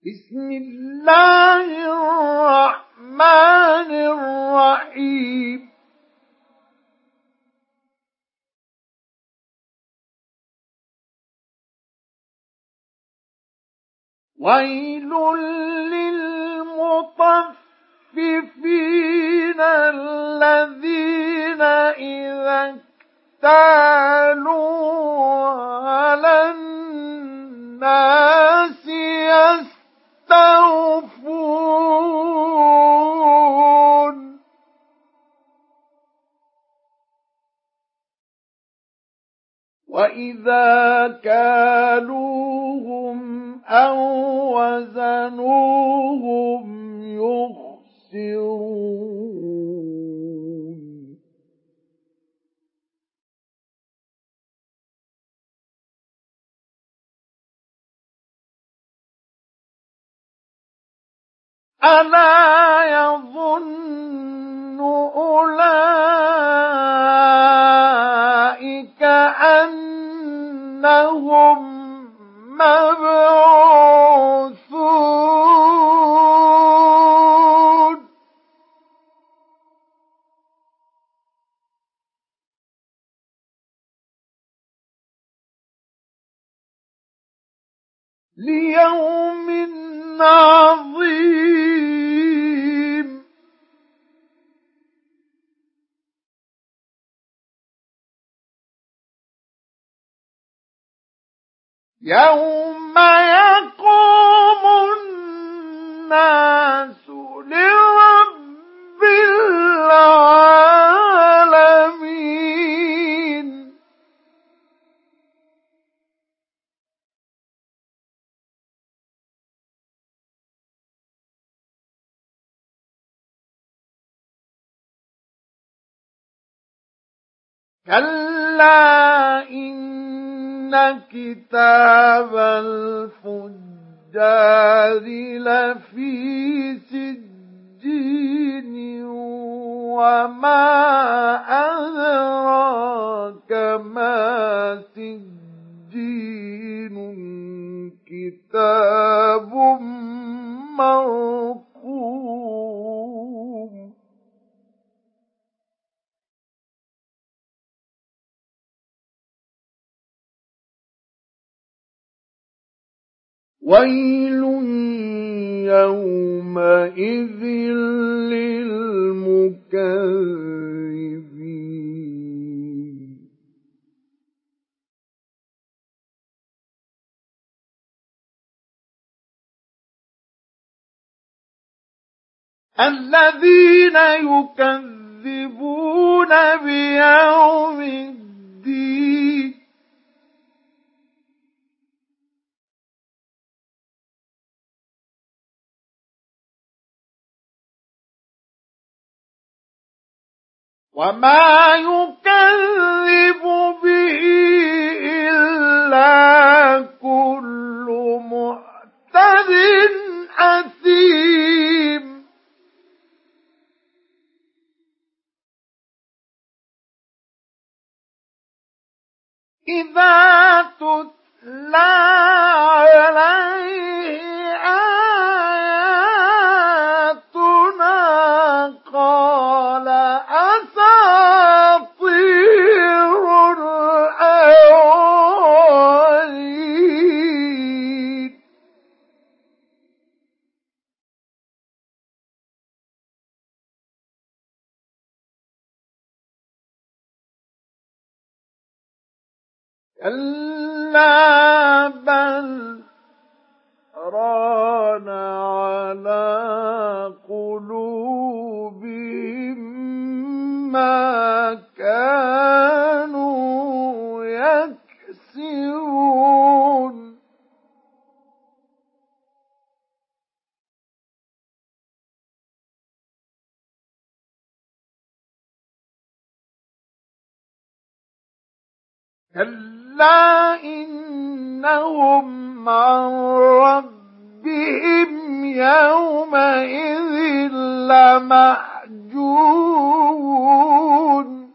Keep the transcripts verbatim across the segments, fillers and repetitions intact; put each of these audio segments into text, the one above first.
بسم الله الرحمن الرحيم ويل للمطففين الذين إذا اكتالوا على الناس يستوفون وإذا كالوهم أو وزنوهم يخسرون ألا يظن أولئك أنهم مبعوثون ليوم عظيم يوم يقوم الناس لرب العالمين كلا إن كتاب الفجار لفي سجين وما أدراك ما سجين كتاب مرقوم ويل يومئذ للمكذبين الذين يكذبون بيوم الدين وما يكذب به إلا كل معتد أثيم إذا تتلى عليه آياتنا قال أساطير الأولين كلا بل ران على قلوبهم ما كانوا يكسبون كلا إنهم عن ربهم يومئذ لمحجوبون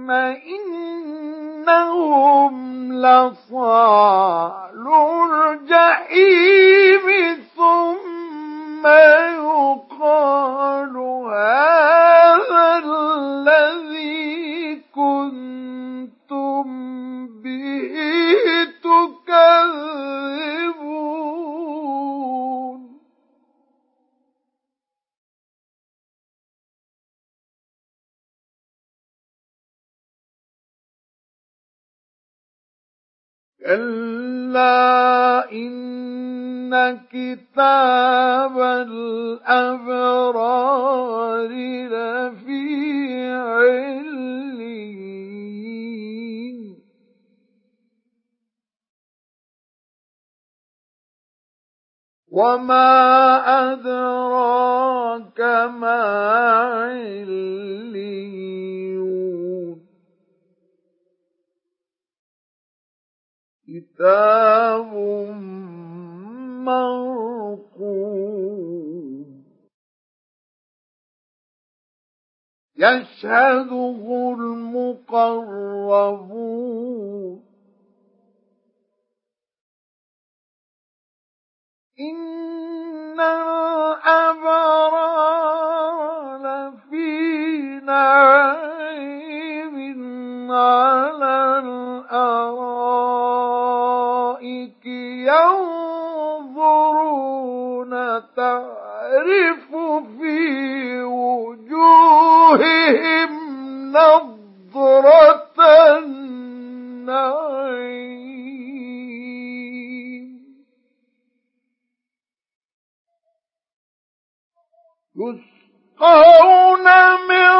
إنهم لصالو الجحيم ثم يقال هذا الذي كنتم به تكذبون كلا إن كتاب الأبرار لفي عليين وما أدراك ما عليون كتاب مرقوم يشهده المقربون إن الأبرار لفي نعيم على الأرائك ينظرون تعرف في وجوههم نضرة النعيم يسقون من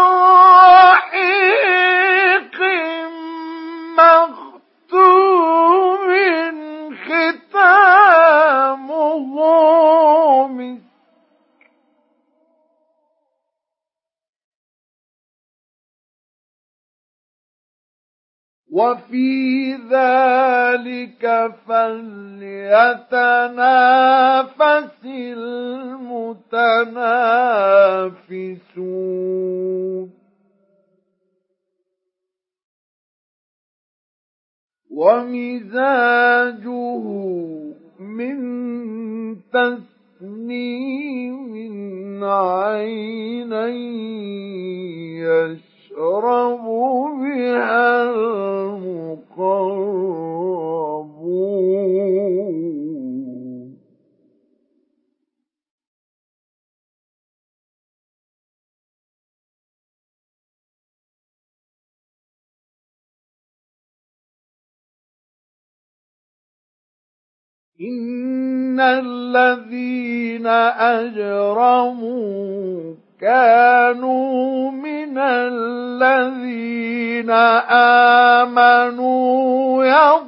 رحيق مختوم ختامه مسك وفي ذلك فليتنافس المتنافسون ومزاجه من تسنيم عينا يشرب بها المقربون إن الذين أجرموا كانوا من الذين آمنوا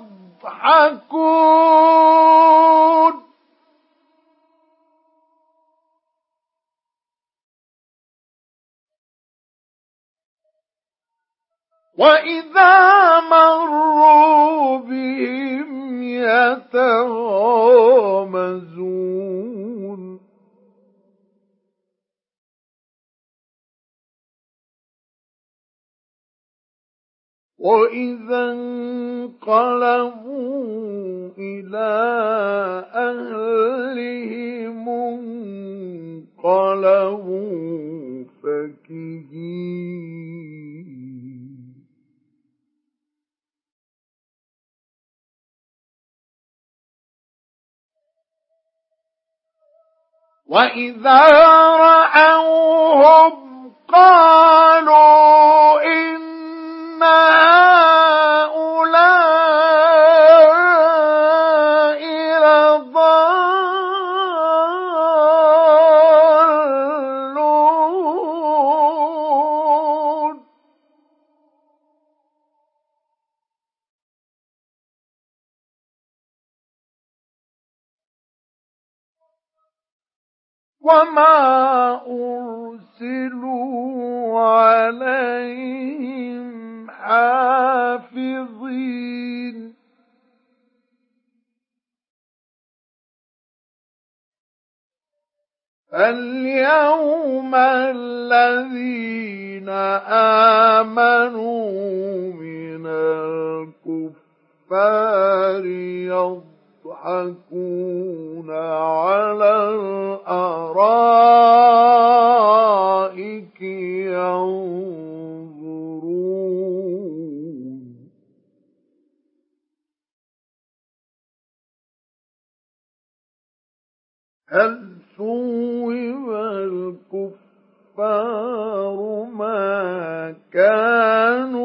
يضحكون وإذا مروا بهم يتغامزون وإذا انقلبوا إلى أهلهم انقلبوا فكهين وإذا رأوهم قالوا إن هؤلاء لضالون وما أرسلوا عليهم حافظين اليوم الذين آمنوا من الكفار يضحكون على الأرائك ينظرون هل ثوب الكفار ما كانوا